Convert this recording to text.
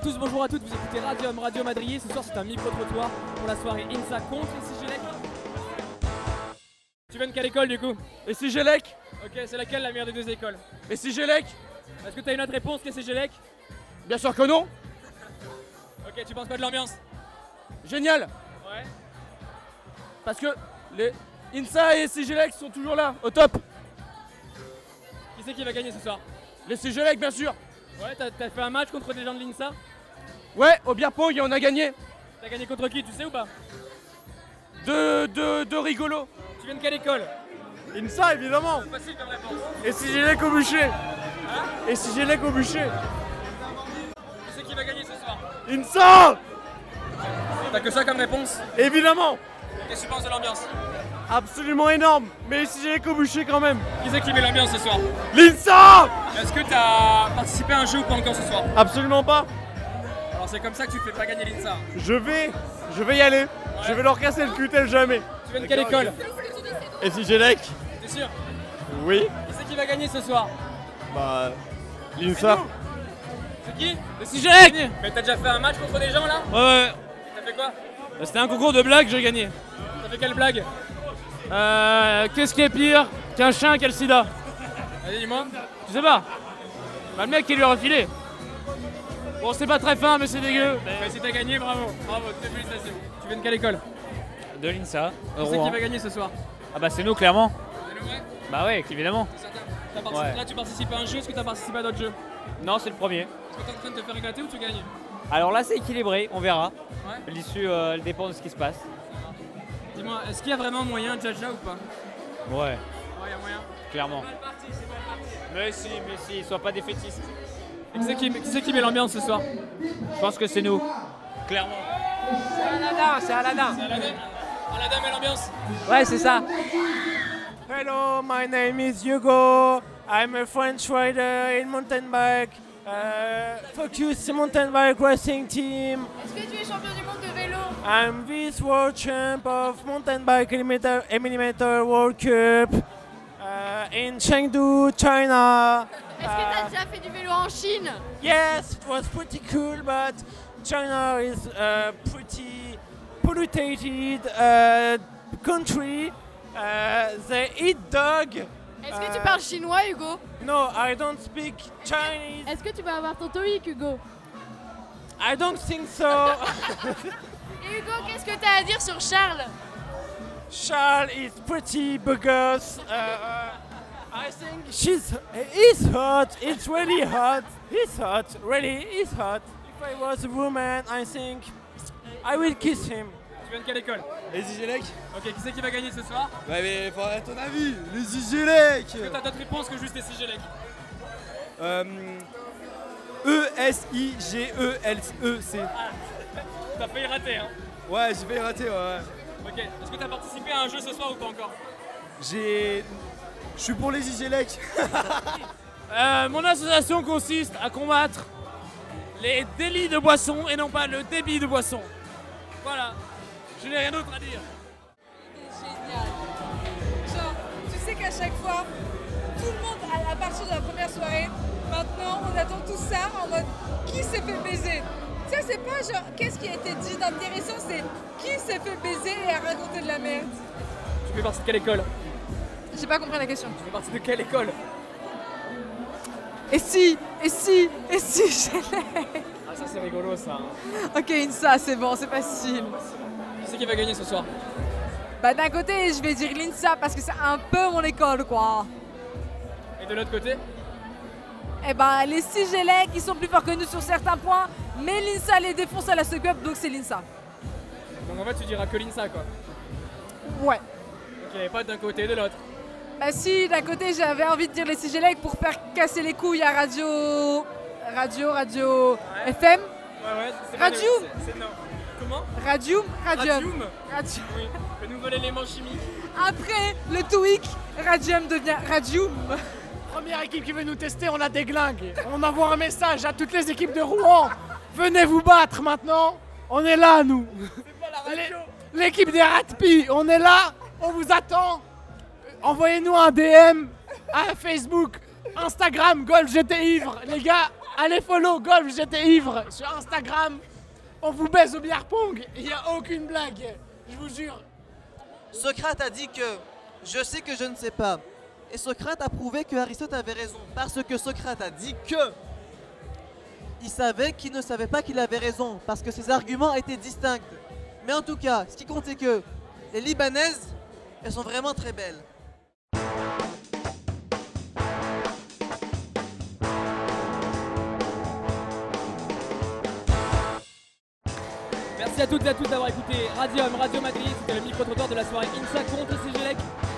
tous, bonjour à toutes, vous écoutez Radium, Radio Madrier. Ce soir c'est un micro-trottoir pour la soirée INSA contre les Sigelec. Tu viens de quelle école du coup? Les Sigelec. Ok, c'est laquelle la meilleure des deux écoles? Les Sigelec. Est-ce que tu as une autre réponse que Sigelec? Bien sûr que non. Ok, tu penses quoi de l'ambiance? Génial. Ouais. Parce que les INSA et Sigelec sont toujours là, au top. Qui c'est qui va gagner ce soir? Les Sigelec, bien sûr. Ouais, t'as fait un match contre des gens de l'INSA? Ouais, au beer pong, on a gagné. T'as gagné contre qui, tu sais ou pas? Deux rigolos. Tu viens de quelle école? INSA, évidemment. Facile comme réponse. Et Sigelec au bûcher. Et Sigelec au bûcher. Qui c'est qui va gagner ce soir? INSA. T'as que ça comme réponse? Évidemment. Qu'est-ce que tu penses de l'ambiance? Absolument énorme. Mais Sigelec au bûcher quand même. Qui c'est qui met l'ambiance ce soir? L'INSA. Est-ce que t'as participé à un jeu ou pas encore ce soir? Absolument pas. Alors c'est comme ça que tu fais pas gagner l'INSA. Je vais y aller. Je vais leur casser le cul tel jamais. Tu viens de quelle école? Et Sigelec? T'es sûr? Oui. Qui c'est qui va gagner ce soir? Bah, l'INSA. C'est qui? Les Sigelec. Mais t'as déjà fait un match contre des gens là? Ouais, T'as fait quoi? c'était un concours de blagues, j'ai gagné. T'as fait quelle blague? Qu'est-ce qui est pire qu'un chien qui a le sida? Allez, dis-moi. Tu sais pas? Bah, le mec qui lui a refilé. Bon, c'est pas très fin, mais c'est dégueu. Mais si t'as gagné, bravo. Bravo, toutes les félicitations. Tu viens de quelle école? De l'INSA. Qui c'est qui va gagner ce soir? Ah bah c'est nous, clairement. C'est le vrai? Bah ouais, évidemment. C'est certain. Ouais. Là, tu participes à un jeu, est-ce que t'as participé à d'autres jeux? Non, c'est le premier. Est-ce que t'es en train de te faire éclater ou tu gagnes? Alors là, c'est équilibré, on verra. Ouais. L'issue, elle dépend de ce qui se passe. Dis-moi, est-ce qu'il y a vraiment moyen de Jaja ou pas? Ouais, Ouais, il y a moyen. clairement. C'est mal parti, c'est mal parti. Mais si, sois pas défaitiste. Et qui c'est qui met l'ambiance ce soir? Je pense que c'est nous. Clairement. C'est Aladdin. Aladdin met l'ambiance. Ouais, c'est ça. Hello, my name is Hugo. I'm a French rider in mountain bike. Focus mountain bike racing team. Est-ce que tu es champion du monde de vélo? I'm this world champ of mountain bike eliminator World Cup in Chengdu, China. Est-ce que tu as déjà fait du vélo en Chine? Yes, it was pretty cool, but China is a pretty polluted country. They eat dog. Est-ce que tu parles chinois, Hugo? No, I don't speak Chinese. Est-ce que tu vas avoir ton TOEIC, Hugo? I don't think so. Et Hugo, qu'est-ce que tu as à dire sur Charles? Charles is pretty bogus. I think he's hot. It's really hot. He's hot. Really, he's hot. If I was a woman, I think I will kiss him. Tu viens de quelle école? Les Sigelec. Ok, qui c'est qui va gagner ce soir? Ouais mais à ton avis, les Sigelec. Est-ce que t'as d'autres réponses que juste les Sigelec? E-S-I-G-E-L-E-C. T'as failli rater, hein? Ouais, j'ai failli rater, ouais. Ok, est-ce que t'as participé à un jeu ce soir ou pas encore? Je suis pour les Sigelec. Mon association consiste à combattre les délits de boisson et non pas le débit de boisson. Voilà, je n'ai rien d'autre à dire. Génial. Genre, tu sais qu'à chaque fois, tout le monde, à partir de la première soirée, maintenant, on attend tout ça en mode qui s'est fait baiser. Ça, c'est pas genre qu'est-ce qui a été dit d'intéressant, c'est qui s'est fait baiser et a raconté de la merde. Tu fais partie de quelle école? J'ai pas compris la question. Tu fais partie de quelle école? Et si je l'ai. Ah, ça c'est rigolo ça. Ok, INSA, c'est bon, c'est facile. Qui c'est qui va gagner ce soir? Bah d'un côté, je vais dire l'INSA parce que c'est un peu mon école, quoi. Et de l'autre côté? Eh ben, les Sigelec, ils sont plus forts que nous sur certains points, mais l'INSA les défonce à la SECUP, donc c'est l'INSA. Donc en fait tu diras que l'INSA quoi. Ouais. Ok, pas d'un côté et de l'autre. Bah si, d'un côté, j'avais envie de dire les Sigelec pour faire casser les couilles à Radio FM. Ouais, c'est Radium. C'est non. Comment? Radium. Radium. Oui, le nouvel élément chimique. Après, le TOEIC, Radium devient Radium. Première équipe qui veut nous tester, on a des glingues. On envoie un message à toutes les équipes de Rouen. Venez vous battre maintenant. On est là, nous. L'équipe des Ratpi, on est là. On vous attend. Envoyez-nous un DM à Facebook, Instagram, Golf GT Ivre. Les gars, Allez follow Golf J'étais ivre sur Instagram. On vous baise au billard pong. Il n'y a aucune blague. Je vous jure. Socrate a dit que je sais que je ne sais pas. Et Socrate a prouvé que Aristote avait raison. Parce que Socrate a dit que il savait qu'il ne savait pas qu'il avait raison. Parce que ses arguments étaient distincts. Mais en tout cas, ce qui compte c'est que les Libanaises, elles sont vraiment très belles. Merci à toutes et à tous d'avoir écouté Radium, Radio Madrid. C'était le micro-trottoir de la soirée INSA contre CGLEC.